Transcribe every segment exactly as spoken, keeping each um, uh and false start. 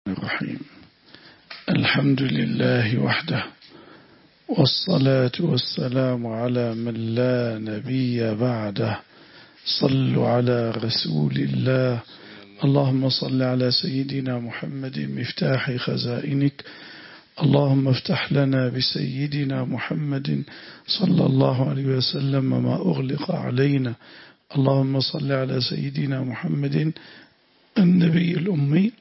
الرحيم. الحمد لله وحده، والصلاة والسلام على من لا نبي بعده. صلوا على رسول الله. اللهم صل على سيدنا محمد مفتاح خزائنك. اللهم افتح لنا بسيدنا محمد صلى الله عليه وسلم ما أغلق علينا. اللهم صل على سيدنا محمد النبي الأمي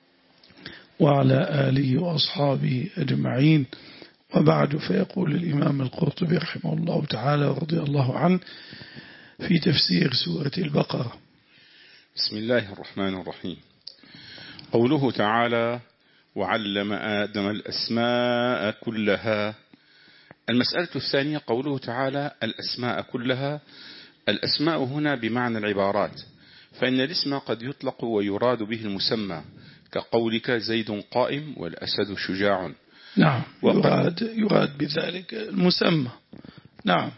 وعلى آله وأصحابه أجمعين. وبعد، فيقول الإمام القرطبي رحمه الله تعالى ورضي الله عنه في تفسير سورة البقرة: بسم الله الرحمن الرحيم. قوله تعالى: وعلم آدم الأسماء كلها. المسألة الثانية قوله تعالى الأسماء كلها. الأسماء هنا بمعنى العبارات، فإن الاسم قد يطلق ويراد به المسمى، كقولك زيد قائم والأسد شجاع. نعم، يراد, يراد بذلك المسمى. نعم.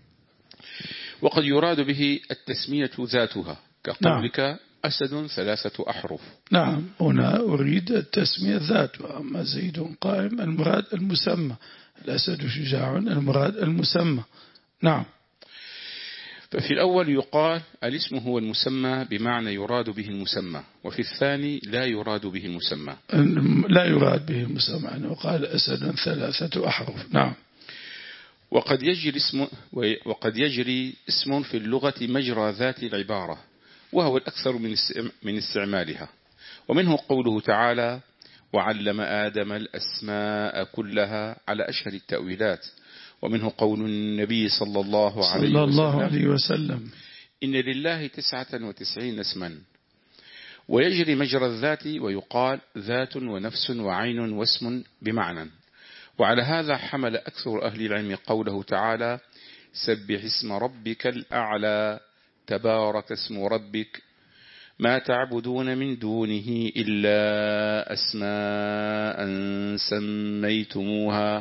وقد يراد به التسمية ذاتها، كقولك نعم. أسد ثلاثة أحرف. نعم، هنا أريد التسمية ذاتها. أما زيد قائم المراد المسمى، الأسد شجاع المراد المسمى. نعم. ففي الأول يقال الاسم هو المسمى بمعنى يراد به المسمى، وفي الثاني لا يراد به المسمى. لا يراد به المسمى، أنه قال أسد ثلاثة أحرف. نعم. وقد يجري اسم وقد يجري اسم في اللغة مجرى ذات العبارة، وهو الأكثر من استعمالها. ومنه قوله تعالى: وعلم آدم الأسماء كلها، على أشهر التأويلات. ومنه قول النبي صلى الله عليه صلى وسلم, الله عليه وسلم: إن لله تسعة وتسعين اسما. ويجري مجرى الذات، ويقال ذات ونفس وعين واسم بمعنى. وعلى هذا حمل أكثر أهل العلم قوله تعالى: سبح اسم ربك الأعلى، تبارك اسم ربك، ما تعبدون من دونه إلا أسماء سميتموها.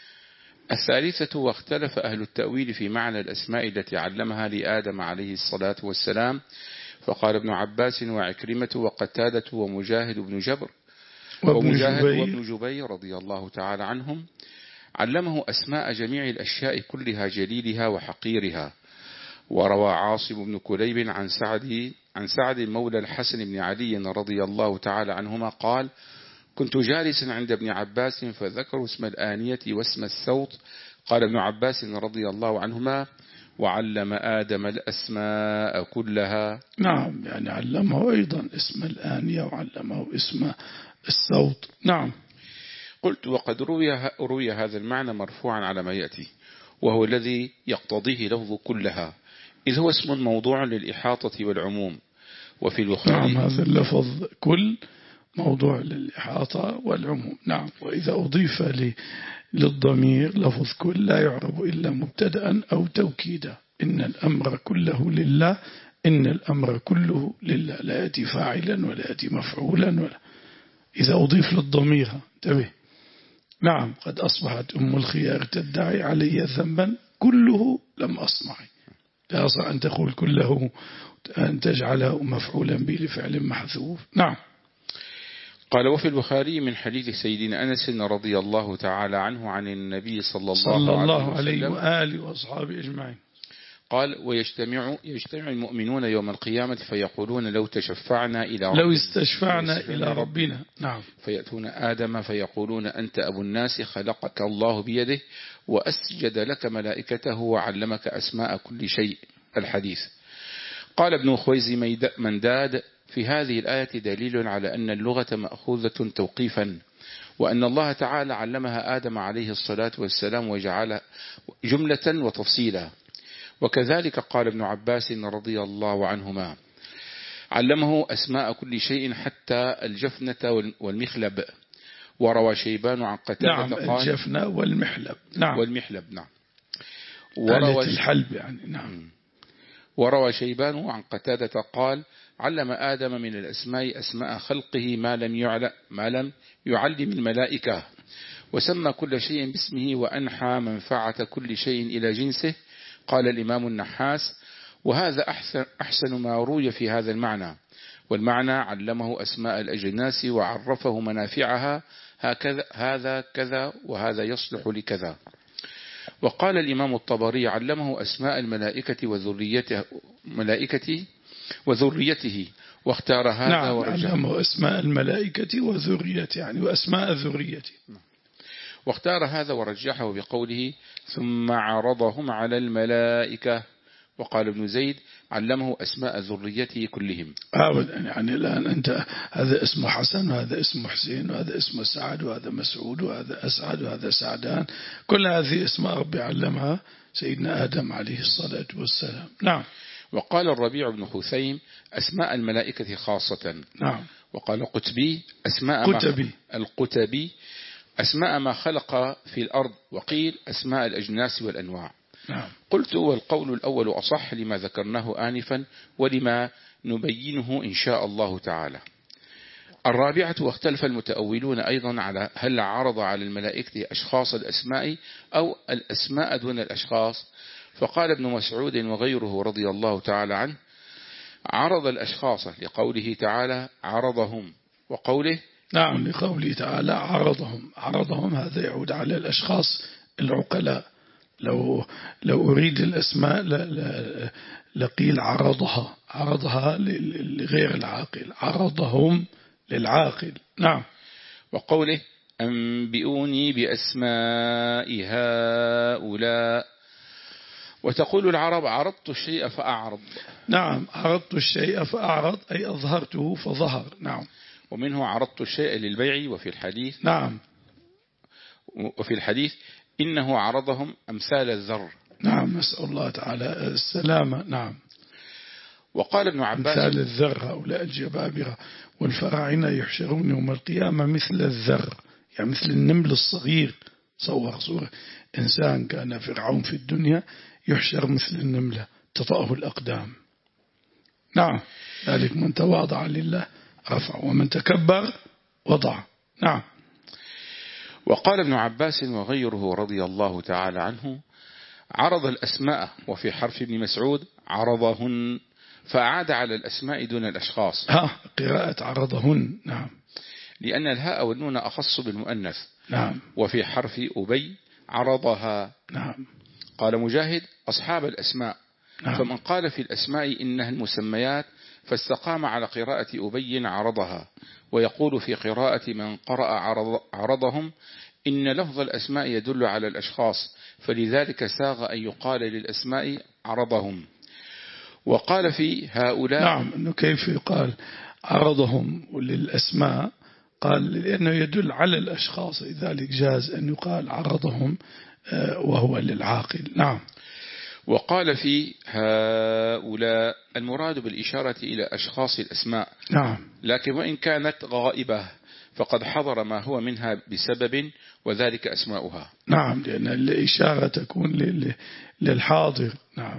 الثالثة: واختلف أهل التأويل في معنى الأسماء التي علمها لآدم عليه الصلاة والسلام، فقال ابن عباس وعكرمة وقتادة ومجاهد بن جبر ومجاهد وابن جبير رضي الله تعالى عنهم: علمه أسماء جميع الأشياء كلها، جليلها وحقيرها. وروى عاصم بن كليب عن سعد عن سعد مولى الحسن بن علي رضي الله تعالى عنهما قال: كنت جالسا عند ابن عباس فذكروا اسم الآنية واسم السوط. قال ابن عباس رضي الله عنهما: وعلم آدم الأسماء كلها. نعم، يعني علمه أيضا اسم الآنية وعلمه اسم السوط. نعم. قلت: وقد روي, روي هذا المعنى مرفوعا على ما يأتي، وهو الذي يقتضيه لفظ كلها، إذ هو اسم موضوع للإحاطة والعموم. وفي البخاري نعم، هذا اللفظ كل موضوع للإحاطة والعموم. نعم. وإذا أضيف للضمير لفظ كل لا يعرب إلا مبتدأ أو توكيدا. إن الأمر كله لله، إن الأمر كله لله، لا يأتي فاعلا ولا يأتي مفعولا ولا. إذا أضيف للضمير انتبه. نعم. قد أصبحت أم الخيار تدعي علي ذنبا كله لم أصنعه. لا يصح أن تقول كله، أن تجعله مفعولا به لفعل محذوف. نعم. قال: وفي البخاري من حديث سيدنا أنس رضي الله تعالى عنه عن النبي صلى الله, صلى الله عليه وسلم عليه وآله وأصحابه أجمعين قال: ويجتمع يجتمع المؤمنون يوم القيامة فيقولون لو تشفعنا إلى ربنا، لو استشفعنا إلى ربنا. نعم. فيأتون آدم فيقولون: أنت أبو الناس، خلقك الله بيده وأسجد لك ملائكته وعلمك أسماء كل شيء. الحديث. قال ابن خويز منداد: في هذه الآية دليل على أن اللغة مأخوذة توقيفا، وأن الله تعالى علمها آدم عليه الصلاة والسلام وجعلها جملة وتفصيلا. وكذلك قال ابن عباس رضي الله عنهما: علمه أسماء كل شيء حتى الجفنة والمخلب. وروى شيبان عن قتادة نعم، قال: الجفنة والمحلب. نعم. والمحلب. نعم. وروى الحلب يعني. نعم. وروى شيبان عن قتادة قال: علم آدم من الأسماء أسماء خلقه ما لم يعلم ما لم يعلم الملائكة، وسمى كل شيء باسمه، وأنحى منفعة كل شيء إلى جنسه. قال الإمام النحاس: وهذا أحسن, أحسن ما روي في هذا المعنى، والمعنى علمه أسماء الأجناس وعرفه منافعها، هكذا هذا كذا وهذا يصلح لكذا. وقال الإمام الطبري علمه أسماء الملائكة وذريته ملائكته وذريته واختار هذا نعم ورجحه. علمه أسماء الملائكة وذريته يعني وأسماء ذريته. واختار هذا ورجحه بقوله ثم عرضهم على الملائكة. وقال ابن زيد علمه أسماء ذريته كلهم. أبدا يعني الآن أنت هذا اسمه حسن وهذا اسمه حسين وهذا اسمه سعد وهذا مسعود وهذا أسعد وهذا سعدان، كل هذه اسماء ربي علمها سيدنا آدم عليه الصلاة والسلام. نعم. وقال الربيع بن خثيم أسماء الملائكة خاصة. نعم. وقال قتبي أسماء قتبي ما القتبي أسماء ما خلق في الأرض، وقيل أسماء الأجناس والأنواع. نعم. قلت والقول الأول أصح لما ذكرناه آنفا ولما نبينه إن شاء الله تعالى. الرابعة واختلف المتأولون أيضا على هل عرض على الملائكة أشخاص الأسماء أو الأسماء دون الأشخاص، فقال ابن مسعود وغيره رضي الله تعالى عنه عرض الأشخاص لقوله تعالى عرضهم، وقوله نعم لقوله تعالى عرضهم. عرضهم هذا يعود على الأشخاص العقلاء، لو لو أريد الأسماء لقيل عرضها عرضها لغير العاقل، عرضهم للعاقل. نعم. وقوله أنبئوني بأسماء هؤلاء. وتقول العرب عرضت الشيء فأعرض. نعم عرضت الشيء فأعرض أي أظهرته فظهر. نعم. ومنه عرضت الشيء للبيع. وفي الحديث نعم وفي الحديث إنه عرضهم أمثال الذر. نعم نسأل الله تعالى السلامة. نعم. وقال ابن عباس أمثال الذر هؤلاء الجبابرة، والفراعنة يحشرون يوم القيامة مثل الذر يعني مثل النمل الصغير. صور صورة إنسان كان فرعون في الدنيا يحشر مثل النملة تطأه الأقدام. نعم ذلك من تواضع لله رفع ومن تكبر وضع. نعم. وقال ابن عباس وغيره رضي الله تعالى عنه عرض الأسماء. وفي حرف ابن مسعود عرضهن، فأعاد على الأسماء دون الأشخاص. ها قراءة عرضهن. نعم. لأن الهاء والنون أخص بالمؤنث. نعم. وفي حرف أبي عرضها. نعم. قال مجاهد أصحاب الأسماء. نعم. فمن قال في الأسماء إنها المسميات فاستقام على قراءة أبي عرضها. ويقول في قراءة من قرأ عرض عرضهم إن لفظ الأسماء يدل على الأشخاص، فلذلك ساغ أن يقال للأسماء عرضهم. وقال في هؤلاء نعم أنه كيف يقال عرضهم للأسماء، قال لأنه يدل على الأشخاص، لذلك جاز أن يقال عرضهم وهو للعاقل. نعم. وقال في هؤلاء المراد بالإشارة إلى أشخاص الأسماء. نعم. لكن وإن كانت غائبة فقد حضر ما هو منها بسبب وذلك أسماؤها. نعم لأن الإشارة تكون للحاضر. نعم.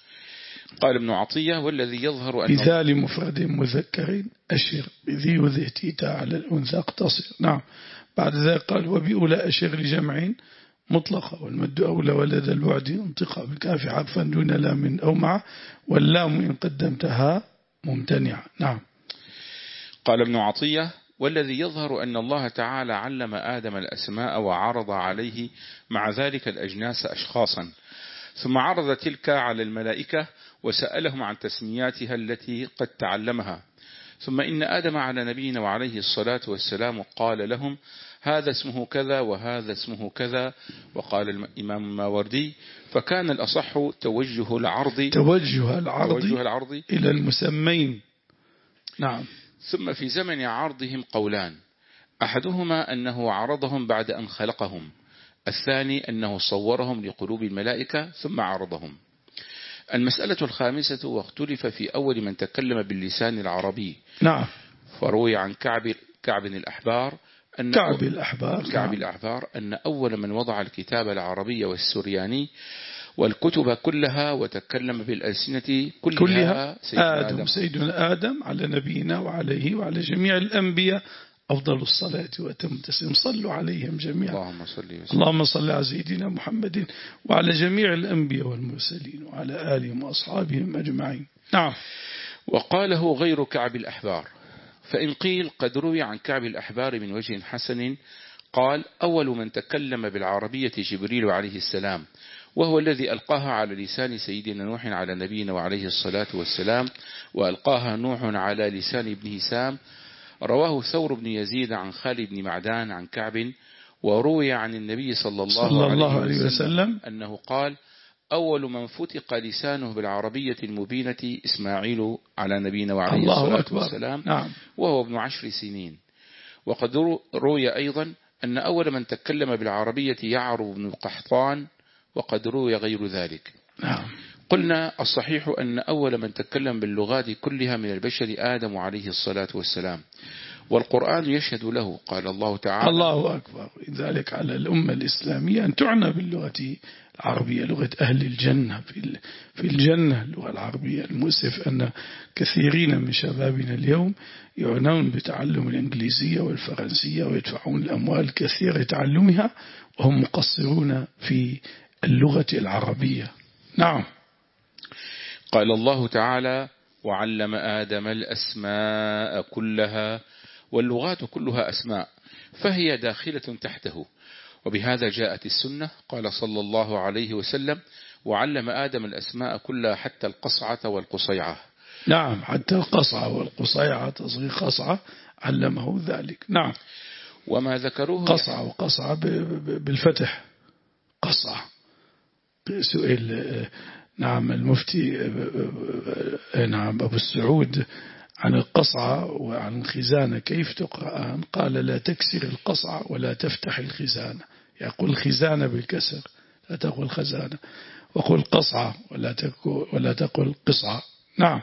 قال ابن عطية والذي يظهر أنه مثال مفرد مذكر أشر بذي وذي تيتا على الأنثى اقتصر. نعم. بعد ذلك قال وبأولى أشر لجمع مطلقة، والمد أولى ولد الوعد انطقى بالكاف عطفا دون لام أو مع، واللام إن قدمتها ممتنعة. نعم. قال ابن عطية والذي يظهر أن الله تعالى علم آدم الأسماء وعرض عليه مع ذلك الأجناس أشخاصا، ثم عرض تلك على الملائكة وسألهم عن تسمياتها التي قد تعلمها. ثم إن آدم على نبينا وعليه الصلاة والسلام قال لهم هذا اسمه كذا وهذا اسمه كذا. وقال الإمام الماوردي فكان الأصح توجه العرض توجه العرض, توجه العرض إلى المسمين. نعم. ثم في زمن عرضهم قولان، أحدهما أنه عرضهم بعد أن خلقهم، الثاني أنه صورهم لقلوب الملائكة ثم عرضهم. المسألة الخامسة واختلف في أول من تكلم باللسان العربي. نعم. فروي عن كعب كعب الأحبار أن كعب الأحبار كعب نعم. الأحبار أن أول من وضع الكتاب العربي والسرياني والكتب كلها وتكلم بالألسنة كلها, كلها سيدنا آدم, آدم سيدنا آدم على نبينا وعليه وعلى جميع الأنبياء أفضل الصلاة وأتم التسليم. صلوا عليهم جميعا. اللهم صل وسلم. اللهم صل على سيدنا محمد وعلى جميع الأنبياء والمرسلين وعلى آلهم وأصحابهم أجمعين. نعم. وقاله غير كعب الأحبار. فإن قيل قد روي عن كعب الأحبار من وجه حسن قال: أول من تكلم بالعربية جبريل عليه السلام، وهو الذي ألقاها على لسان سيدنا نوح على نبينا وعليه الصلاة والسلام، وألقاها نوح على لسان ابن هشام. رواه ثور بن يزيد عن خالد بن معدان عن كعب. وروي عن النبي صلى الله, صلى الله عليه وسلم أنه قال: أول من فتق لسانه بالعربية المبينة إسماعيل على نبينا وعليه الصلاة أكبر. والسلام، نعم. وهو ابن عشر سنين. وقد روي أيضا أن أول من تكلم بالعربية يعرب بن القحطان، وقد روي غير ذلك. نعم. قلنا الصحيح أن أول من تكلم باللغات كلها من البشر آدم عليه الصلاة والسلام، والقرآن يشهد له. قال الله تعالى: الله أكبر. ذلك على الأمة الإسلامية أن تعنى باللغة العربية، لغة أهل الجنة في الجنة اللغة العربية. المؤسف أن كثيرين من شبابنا اليوم يعنون بتعلم الإنجليزية والفرنسية ويدفعون الأموال الكثيرة لتعلمها وهم مقصرون في اللغة العربية. نعم. قال الله تعالى: وعلم آدم الأسماء كلها. واللغات كلها أسماء، فهي داخلة تحته. وبهذا جاءت السنة. قال صلى الله عليه وسلم: وعلم آدم الأسماء كلها حتى القصعة والقصيعة. نعم، حتى القصعة والقصيعة، تصغير قصعة علمه ذلك. نعم. وما ذكروه قصعة وقصعة بالفتح، قصعة. سئل نعم المفتي نعم أبو السعود عن القصعة وعن الخزانة كيف تقرأان؟ قال: لا تكسر القصعة ولا تفتح الخزانة. يقول خزانة بالكسر، لا تقول خزانة، وقل قصعة ولا تقول, ولا تقول قصعة. نعم.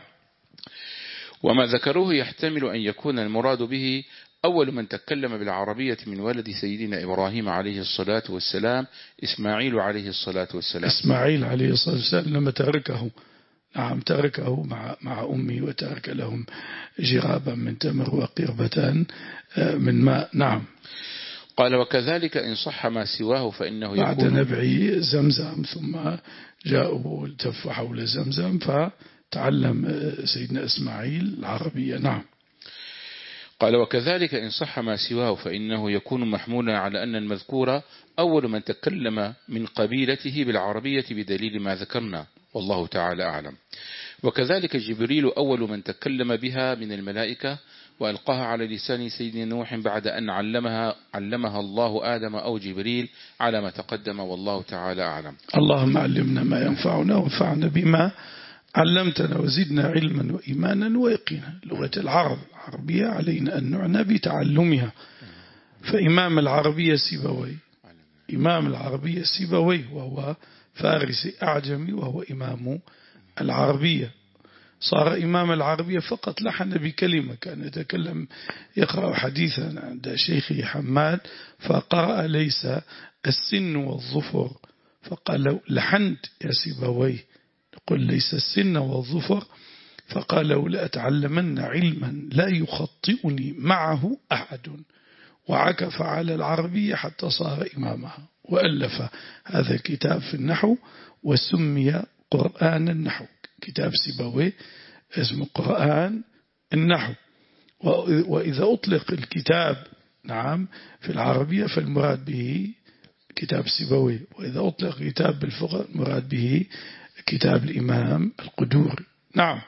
وما ذكروه يحتمل أن يكون المراد به أول من تكلم بالعربية من ولد سيدنا إبراهيم عليه الصلاة والسلام إسماعيل عليه الصلاة والسلام. إسماعيل عليه الصلاة والسلام لما تركه، نعم تركه مع مع أمي، وترك لهم جرابا من تمر وقربتان من ماء. نعم. قال: وكذلك إن صح ما سواه فإنه يكون بعد نبع زمزم، ثم جاءوا والتفوا حول زمزم فتعلم سيدنا إسماعيل العربية. نعم. قال: وكذلك إن صح ما سواه فإنه يكون محمولا على أن المذكور أول من تكلم من قبيلته بالعربية بدليل ما ذكرنا، والله تعالى أعلم. وكذلك جبريل أول من تكلم بها من الملائكة، وألقاها على لسان سيدنا نوح بعد أن علمها علمها الله آدم أو جبريل على ما تقدم، والله تعالى أعلم. اللهم علمنا ما ينفعنا وانفعنا بما علمتنا وزدنا علما وإيمانا ويقينا. لغة العرب العربية علينا أن نعنى بتعلمها. فإمام العربية سيبوي، إمام العربية سيبوي، وهو فارسي أعجمي، وهو إمام العربية. صار إمام العربية فقط لحن بكلمة. كان يتكلم يقرأ حديثا عند شيخي حماد فقرأ: ليس السن والظفر، فقال له: لحنت يا سيبوي، قل ليس السن والظفر. فقال له: لأتعلمن علما لا يخطئني معه أحد. وعكف على العربية حتى صار إمامها، وألف هذا الكتاب في النحو وسمي قرآن النحو. كتاب سيبويه اسمه قرآن النحو. وإذا أطلق الكتاب نعم في العربية فالمراد به كتاب سيبويه، وإذا أطلق كتاب بالفقه المراد به كتاب الإمام القدوري. نعم.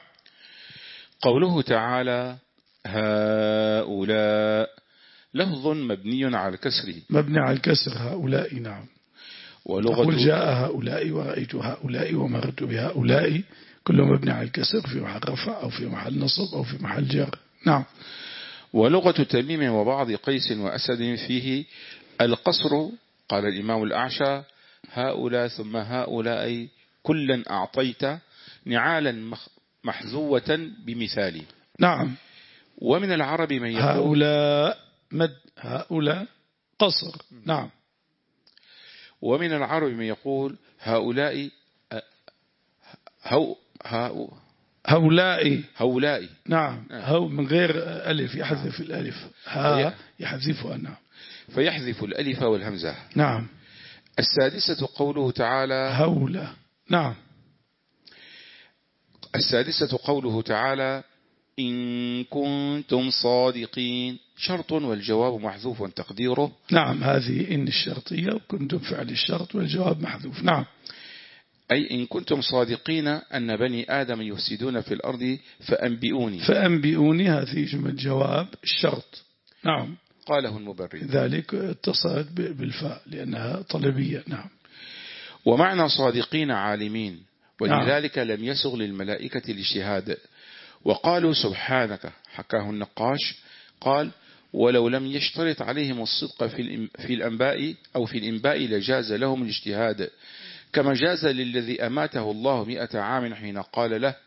قوله تعالى: هؤلاء لفظ مبني على الكسر، مبني على الكسر هؤلاء. نعم. تقول جاء هؤلاء ورأيت هؤلاء ومرت بهؤلاء، كله مبني على الكسر في محل رفع أو في محل نصب أو في محل جر. نعم. ولغة تميم وبعض قيس وأسد فيه القصر. قال الإمام الأعشى: هؤلاء ثم هؤلاء كلا أعطيت نعالا محذوة بمثال. نعم. ومن العرب من يقول هؤلاء مد، هؤلاء قصر. نعم. ومن العرب من يقول هؤلاء هو هؤلاء هؤلاء هؤلاء. نعم. هو من غير ألف، يحذف الألف، ها يحذفها. نعم. فيحذف الألف والهمزة. نعم. السادسة قوله تعالى: هؤلاء. نعم. السادسة قوله تعالى إن كنتم صادقين، شرط والجواب محذوف تقديره. نعم، هذه إن الشرطية وكنتم فعل الشرط والجواب محذوف. نعم، أي إن كنتم صادقين أن بني آدم يفسدون في الأرض فأنبئوني. فأنبئوني هذه جملة جواب الشرط. نعم، قاله المبرد، ذلك اتصلت بالفاء لأنها طلبية. نعم. ومعنى صادقين عالمين، ولذلك نعم. لم يسغ للملائكة الاجتهاد. وقالوا سبحانك، حكاه النقاش قال ولو لم يشترط عليهم الصدق في الأنباء أو في الإنباء لجاز لهم الاجتهاد، كما جاز للذي أماته الله مئة عام حين قال له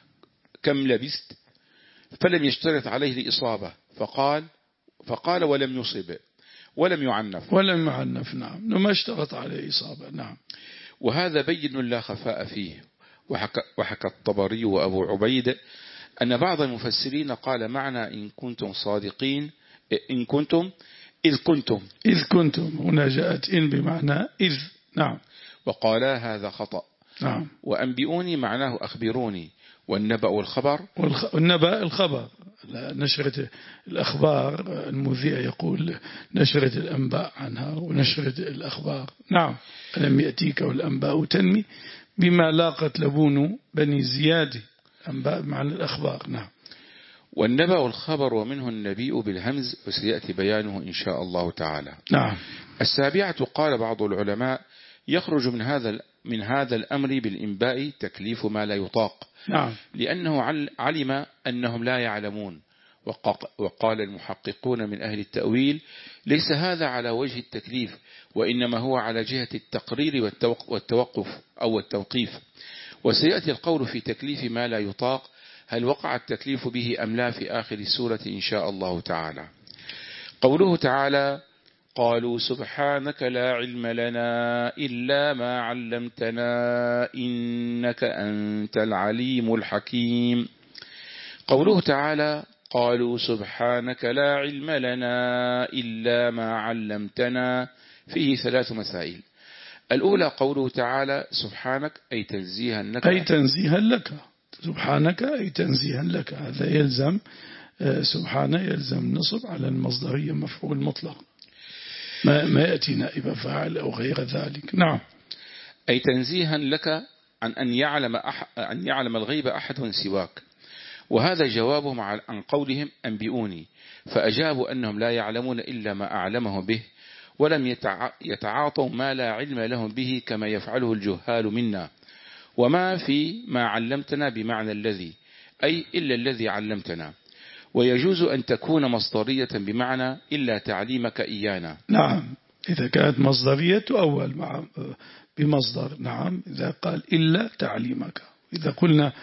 كم لبست فلم يشترط عليه الإصابة فقال فقال ولم يصب ولم يعنف ولم يعنف. نعم، ما اشترط عليه إصابة. نعم. وهذا بين لا خفاء فيه. وحكى, وحكى الطبري وأبو عبيد أن بعض المفسرين قال معنى إن كنتم صادقين إن كنتم إذ كنتم إذ كنتم، هنا جاءت إن بمعنى إذ. نعم. وقالا هذا خطأ. نعم. وأنبئوني معناه أخبروني، والنبأ والخبر والنبأ الخبر، نشرة الأخبار، المذيع يقول نشرة الأنباء عنها ونشرة الأخبار. نعم. ألم يأتيك والأنباء تنمي بما لاقت لبون بني زياد، أنباء معنى الأخبار. نعم. والنبأ والخبر ومنه النبي بالهمز، وسيأتي بيانه إن شاء الله تعالى. نعم. السابعة قال بعض العلماء يخرج من هذا من هذا الأمر بالإنباء تكليف ما لا يطاق. نعم. لأنه علم أنهم لا يعلمون. وقال المحققون من أهل التأويل ليس هذا على وجه التكليف، وإنما هو على جهة التقرير والتوقف أو التوقيف. وسيأتي القول في تكليف ما لا يطاق هل وقع التكليف به أم لا في آخر السورة إن شاء الله تعالى. قوله تعالى قالوا سبحانك لا علم لنا إلا ما علمتنا إنك أنت العليم الحكيم. قوله تعالى قالوا سبحانك لا علم لنا إلا ما علمتنا فيه ثلاث مسائل. الأولى قوله تعالى سبحانك أي تنزيها لك، أي تنزيها لك. سبحانك أي تنزيها لك، هذا يلزم سبحانه يلزم نصب على المصدرية مفعول مطلق، ما, ما يأتي نائب فاعل أو غير ذلك. نعم. أي تنزيها لك عن أن يعلم, أح أن يعلم الغيب أحد سواك. وهذا جوابهم عن قولهم أنبئوني، فأجابوا أنهم لا يعلمون إلا ما أعلمهم به، ولم يتعاطوا ما لا علم لهم به كما يفعله الجهال منا. وما في ما علمتنا بمعنى الذي، أي إلا الذي علمتنا. ويجوز أن تكون مصدرية بمعنى إلا تعليمك إيانا. نعم، إذا كانت مصدرية تؤول مع بمصدر. نعم، إذا قال إلا تعليمك. إذا قلنا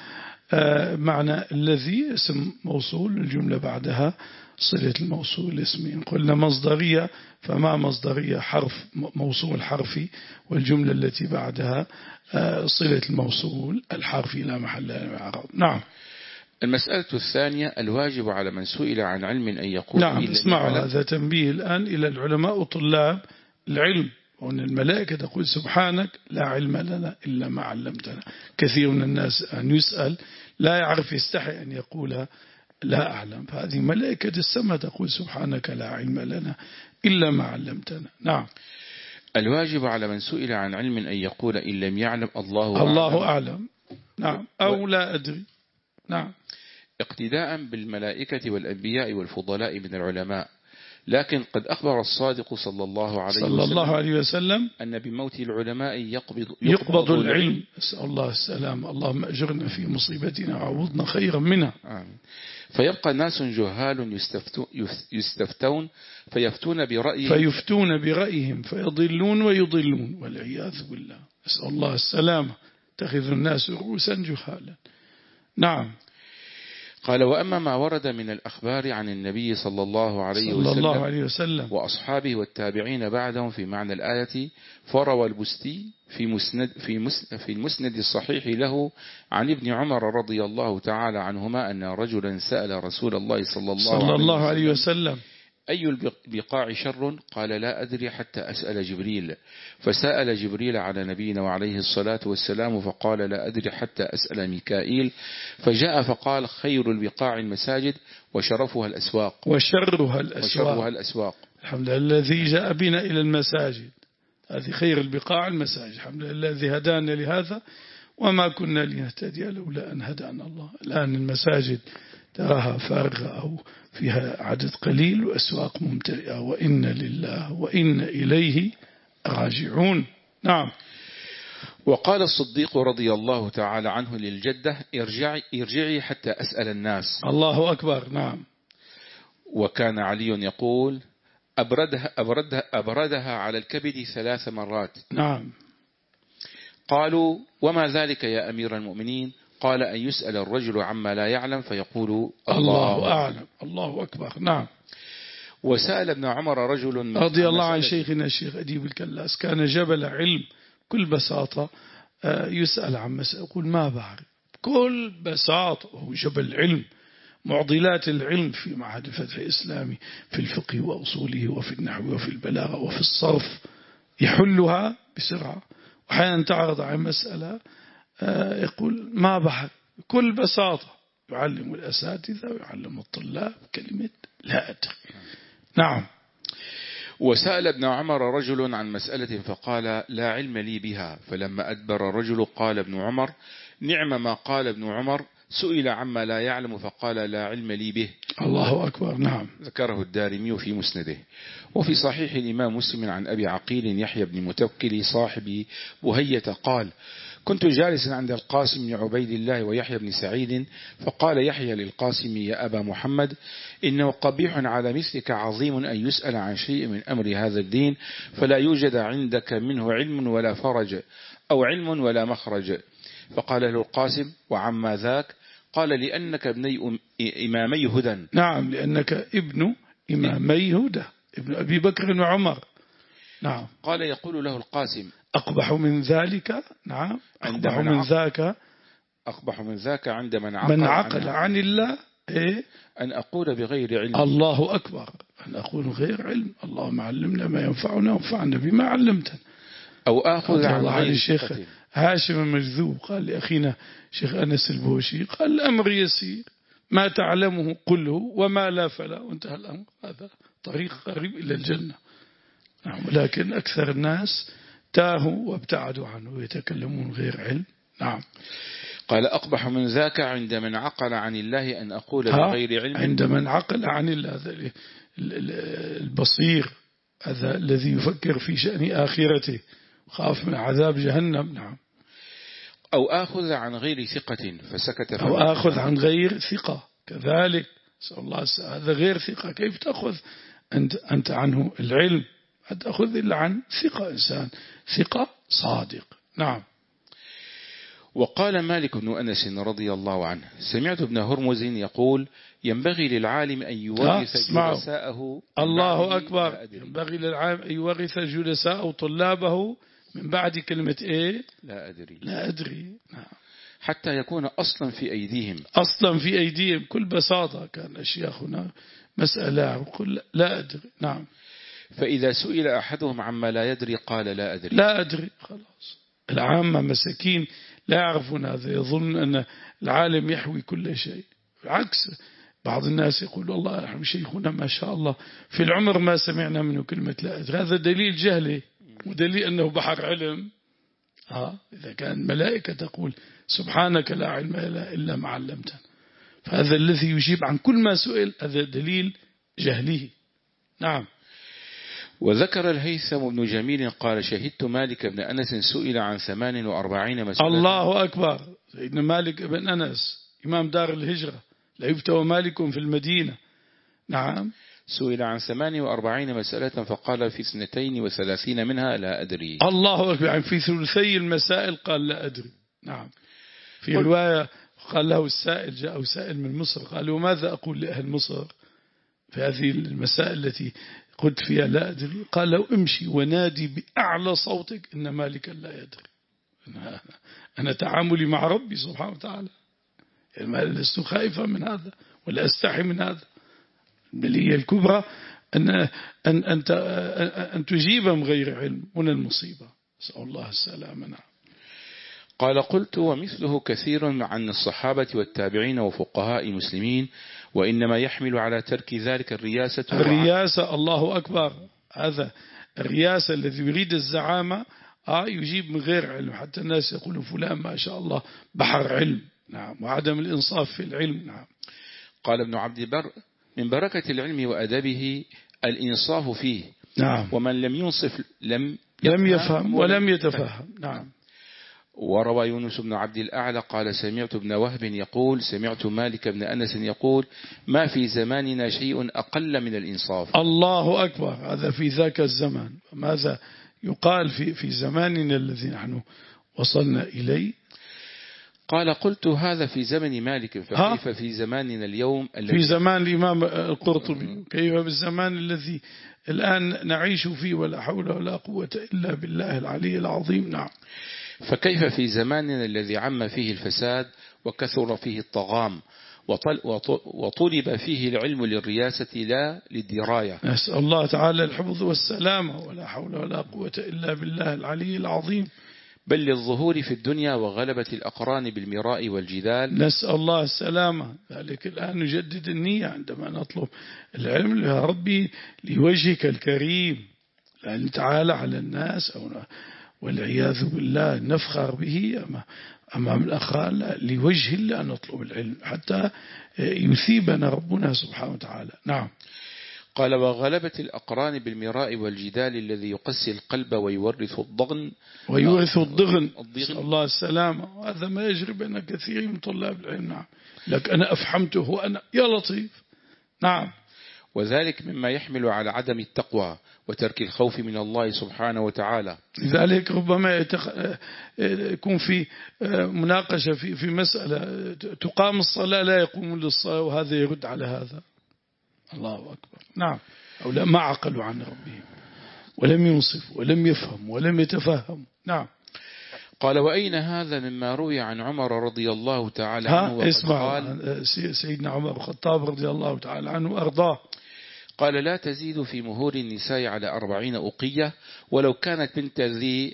معنى الذي اسم موصول، الجملة بعدها صلة الموصول اسمي. إن قلنا مصدرية فما مصدرية حرف موصول حرفي، والجملة التي بعدها صلة الموصول الحرفي لا محل له من الإعراب. نعم. المسألة الثانية الواجب على من سئل عن علم أن يقول. نعم، اسمعوا، هذا تنبيه الآن إلى العلماء وطلاب العلم، وأن الملائكة تقول سبحانك لا علم لنا إلا ما علمتنا. كثير من الناس أن يسأل لا يعرف، يستحي أن يقول لا أعلم، فهذه ملائكة السماء تقول سبحانك لا علم لنا إلا ما علمتنا. نعم. الواجب على من سئل عن علم أن يقول إن لم يعلم الله الله أعلم. أعلم. نعم، أو لا أدري. نعم. اقتداء بالملائكة والأنبياء والفضلاء من العلماء. لكن قد أخبر الصادق صلى الله عليه صلى وسلم, الله عليه وسلم أن بموت العلماء يقبض, يقبض, يقبض العلم. أسأل الله السلام. اللهم أجرنا في مصيبتنا وعوضنا خيرا منها. آمين. فيبقى ناس جهال يستفتون فيفتون برأيهم فيفتون برأيهم فيضلون ويضلون والعياذ بالله. أسأل الله السلامة. اتخذ الناس رؤوسا جهالا. نعم. قال وأما ما ورد من الأخبار عن النبي صلى الله عليه صلى وسلم, الله عليه وسلم وأصحابه والتابعين بعدهم في معنى الآية، فروى البستي في مسند في مسند في المسند الصحيح له عن ابن عمر رضي الله تعالى عنهما أن رجلا سأل رسول الله صلى الله, صلى الله عليه وسلم أي البقاع شر؟ قال لا أدري حتى أسأل جبريل. فسأل جبريل على نبينا وعليه الصلاة والسلام فقال لا أدري حتى أسأل ميكائيل. فجاء فقال خير البقاع المساجد وشرفها الأسواق وشرها الأسواق, وشرها الأسواق. الحمد لله الذي جاء بنا إلى المساجد، هذه خير البقاع المساجد. الحمد لله الذي هدانا لهذا وما كنا لنهتدي لولا أن هدانا الله. الآن المساجد تراها فارغة أو فيها عدد قليل وأسواق ممتلئة، وإن لله وإن إليه راجعون. نعم. وقال الصديق رضي الله تعالى عنه للجدة ارجعي, ارجعي حتى أسأل الناس. الله أكبر. نعم. وكان علي يقول أبردها, أبردها, أبردها على الكبد ثلاث مرات. نعم. قالوا وما ذلك يا أمير المؤمنين؟ قال أن يسأل الرجل عما لا يعلم فيقول الله, الله أعلم. الله أكبر. نعم. وسأل ابن عمر رجل رضي الله عن شيخنا الشيخ أديب الكلاس، كان جبل علم بكل بساطة، يسأل عن مسألة يقول ما بعرف، بكل بساطة، هو جبل علم، معضلات العلم في معهد الفتح الإسلامي في الفقه وأصوله وفي النحو وفي البلاغة وفي الصرف، يحلها بسرعة. وحيانا تعرض عن مسألة يقول ما بعرف بكل بساطة، يعلم الأساتذة ويعلم الطلاب كلمة لا أدري. نعم. وسأل ابن عمر رجل عن مسألة فقال لا علم لي بها. فلما أدبر الرجل قال ابن عمر نعم ما قال ابن عمر، سئل عما لا يعلم فقال لا علم لي به. الله أكبر. نعم. ذكره الدارمي في مسنده. وفي صحيح الإمام مسلم عن أبي عقيل يحيى بن متوكل صاحب بهية قال كنت جالسا عند القاسم بن عبيد الله ويحيى بن سعيد، فقال يحيى للقاسم يا أبا محمد إنه قبيح على مثلك عظيم أن يسأل عن شيء من أمر هذا الدين فلا يوجد عندك منه علم ولا فرج أو علم ولا مخرج. فقال له القاسم وعما ذاك؟ قال لأنك ابني إمامي هدى. نعم، لأنك ابن إمامي هدى، ابن أبي بكر وعمر. نعم. قال يقول له القاسم أقبح من ذلك. نعم. أقبح من ذاك أقبح من ذاك عند من عقل, من عقل عن الله إيه؟ أن أقول بغير علم. الله أكبر. أن أقول غير علم. اللهم علمنا ما ينفعنا وانفعنا بما علمتنا. أو آخذ عن غير الشيخ هاشم المجذوب قال لأخينا شيخ أنس البوشي قال الأمر يسير، ما تعلمه قله وما لا فلا، وانتهى الأمر. هذا طريق قريب إلى الجنة. نعم. ولكن أكثر الناس تاهوا وابتعدوا عنه ويتكلمون غير علم. نعم. قال أقبح من ذاك عند من عقل عن الله أن أقول بغير علم. عند من عقل عن الله، هذا البصير، هذا الذي يفكر في شأن آخرته خاف من عذاب جهنم. نعم. أو آخذ عن غير ثقة فسكت. أو آخذ عن غير ثقة كذلك. سأل الله هذا غير ثقة، كيف تأخذ أنت, أنت عنه العلم؟ تأخذ إلا عن ثقة، إنسان ثقة صادق. نعم. وقال مالك بن أنس رضي الله عنه سمعت ابن هرمز يقول ينبغي للعالم أن يورث جلساءه. الله أكبر. ينبغي للعالم أن يورث جلساءه طلابه من بعد كلمة إيه؟ لا أدري. لا أدري. نعم. حتى يكون أصلا في أيديهم. أصلا في أيديهم. كل بساطة كان أشياخنا مسألة وقل لا أدري. نعم. فإذا سئل أحدهم عما لا يدري قال لا أدري. لا أدري. خلاص. العامة مساكين لا يعرفون هذا، يظن أن العالم يحوي كل شيء. بالعكس، بعض الناس يقول والله نحن شيخنا ما شاء الله في العمر ما سمعنا منه كلمة لا أدري. هذا دليل جهله ودليل أنه بحر علم. ها إذا كان ملائكة تقول سبحانك لا علم إلا ما علمتنا، فهذا الذي يجيب عن كل ما سئل هذا دليل جهله. نعم. وذكر الهيثم بن جميل قال شهدت مالك بن أنس سئل عن ثمان وأربعين مسألة. الله أكبر. سيدنا مالك بن أنس إمام دار الهجرة، لا يفتوى مالك في المدينة. نعم. سئل عن ثمان وأربعين مسألة فقال في اثنتين وثلاثين منها لا أدري. الله أكبر. يعني في ثلثي المسائل قال لا أدري. نعم. في رواية قال له السائل، جاء سائل من مصر قال له ماذا أقول لأهل مصر في هذه المسائل التي قلت فيها لا أدري؟ قال له امشي ونادي بأعلى صوتك إن مالكا لا يدري. أنا, أنا تعاملي مع ربي سبحانه وتعالى، يعني لست خائفا من هذا ولا أستحي من هذا. البلية الكبرى أن, أن, أن, أن تجيب من غير علم، هنا المصيبة. نسأل الله السلامة. نعم. قال قلت ومثله كثير عن الصحابة والتابعين وفقهاء المسلمين، وإنما يحمل على ترك ذلك الرياسة. الرياسة الله أكبر، هذا الرياسة الذي يريد الزعامة آه يجيب من غير علم، حتى الناس يقولون فلان ما شاء الله بحر علم. نعم. وعدم الإنصاف في العلم. نعم. قال ابن عبد البر من بركة العلم وأدبه الإنصاف فيه. نعم. ومن لم ينصف لم لم يفهم ولم يتفهم. نعم. وروى يونس بن عبد الأعلى قال سمعت ابن وهب يقول سمعت مالك بن أنس يقول ما في زماننا شيء أقل من الإنصاف. الله أكبر، هذا في ذاك الزمان. ماذا يقال في في زماننا الذي نحن وصلنا إليه؟ قال قلت هذا في زمن مالك، فكيف في زماننا اليوم؟ في زمان الإمام القرطبي، كيف بالزمان الذي الآن نعيش فيه، ولا حول ولا قوة إلا بالله العلي العظيم. نعم. فكيف في زماننا الذي عم فيه الفساد وكثر فيه الطغام وطلب فيه العلم للرياسة لا للدراية. نسأل الله تعالى الحفظ والسلامة، ولا حول ولا قوة إلا بالله العلي العظيم. بل للظهور في الدنيا وغلبة الأقران بالمراء والجدال. نسأل الله السلامة. ذلك الآن نجدد النية عندما نطلب العلم يا ربي لوجهك الكريم، لا نتعالى على الناس أو والعياذ بالله نفخر به أمام الآخرين، لوجه الله نطلب العلم حتى يثيبنا ربنا سبحانه وتعالى. نعم. قال وغلبة الأقران بالمراء والجدال الذي يقسي القلب ويورث الضغن ويورث الضغن. الله السلامة. وهذا ما يجري بين كثير من طلاب العلم. نعم. لك أنا أفحمته وأنا يا لطيف. نعم. وذلك مما يحمل على عدم التقوى وترك الخوف من الله سبحانه وتعالى. لذلك ربما يتخ... يكون في مناقشة في في مسألة تقام الصلاة لا يقوم للصلاة، وهذا يرد على هذا. الله أكبر. نعم. أو لا ما عقلوا عن ربهم ولم ينصفوا ولم يفهموا ولم يتفهموا. نعم. قال وأين هذا مما روي عن عمر رضي الله تعالى عنه؟ اسمع، سيدنا عمر الخطاب رضي الله تعالى عنه وأرضاه قال لا تزيد في مهور النساء على أربعين أقية ولو كانت بنت ذي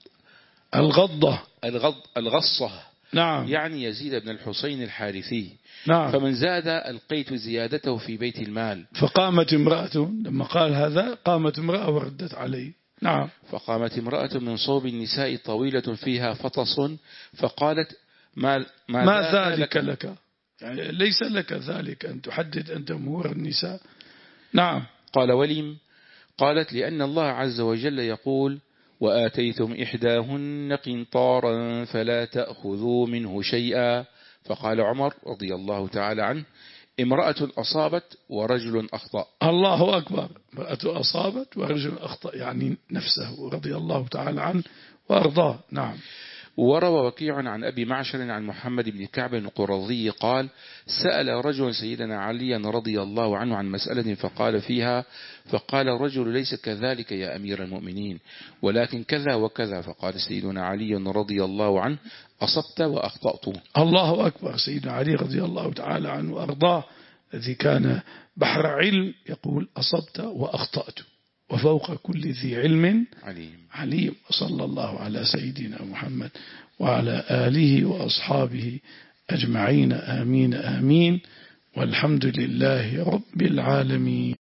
الغضة الغض الغصة. نعم. يعني يزيد بن الحسين الحارثي. نعم. فمن زاد ألقيت زيادته في بيت المال. فقامت امرأة لما قال هذا، قامت امرأة وردت عليه. نعم. فقامت امرأة من صوب النساء طويلة فيها فطس فقالت ما, ما, ما ذلك لك, لك. يعني ليس لك ذلك أن تحدد أنت مهور النساء. نعم. قال ولم؟ قالت لأن الله عز وجل يقول وآتيتم إحداهن قنطارا فلا تأخذوا منه شيئا. فقال عمر رضي الله تعالى عنه امرأة أصابت ورجل أخطأ. الله أكبر. امرأة أصابت ورجل أخطأ، يعني نفسه رضي الله تعالى عنه وأرضاه. نعم. وروى وكيع عن أبي معشر عن محمد بن كعب القرظي قال سأل رجل سيدنا عليا رضي الله عنه عن مسألة فقال فيها فقال الرجل ليس كذلك يا أمير المؤمنين ولكن كذا وكذا. فقال سيدنا علي رضي الله عنه أصبت وأخطأت. الله أكبر. سيدنا علي رضي الله تعالى عنه وأرضاه الذي كان بحر علم يقول أصبت وأخطأت وفوق كل ذي علم عليم, عليم. وصلى الله على سيدنا محمد وعلى آله وأصحابه أجمعين. آمين آمين. والحمد لله رب العالمين.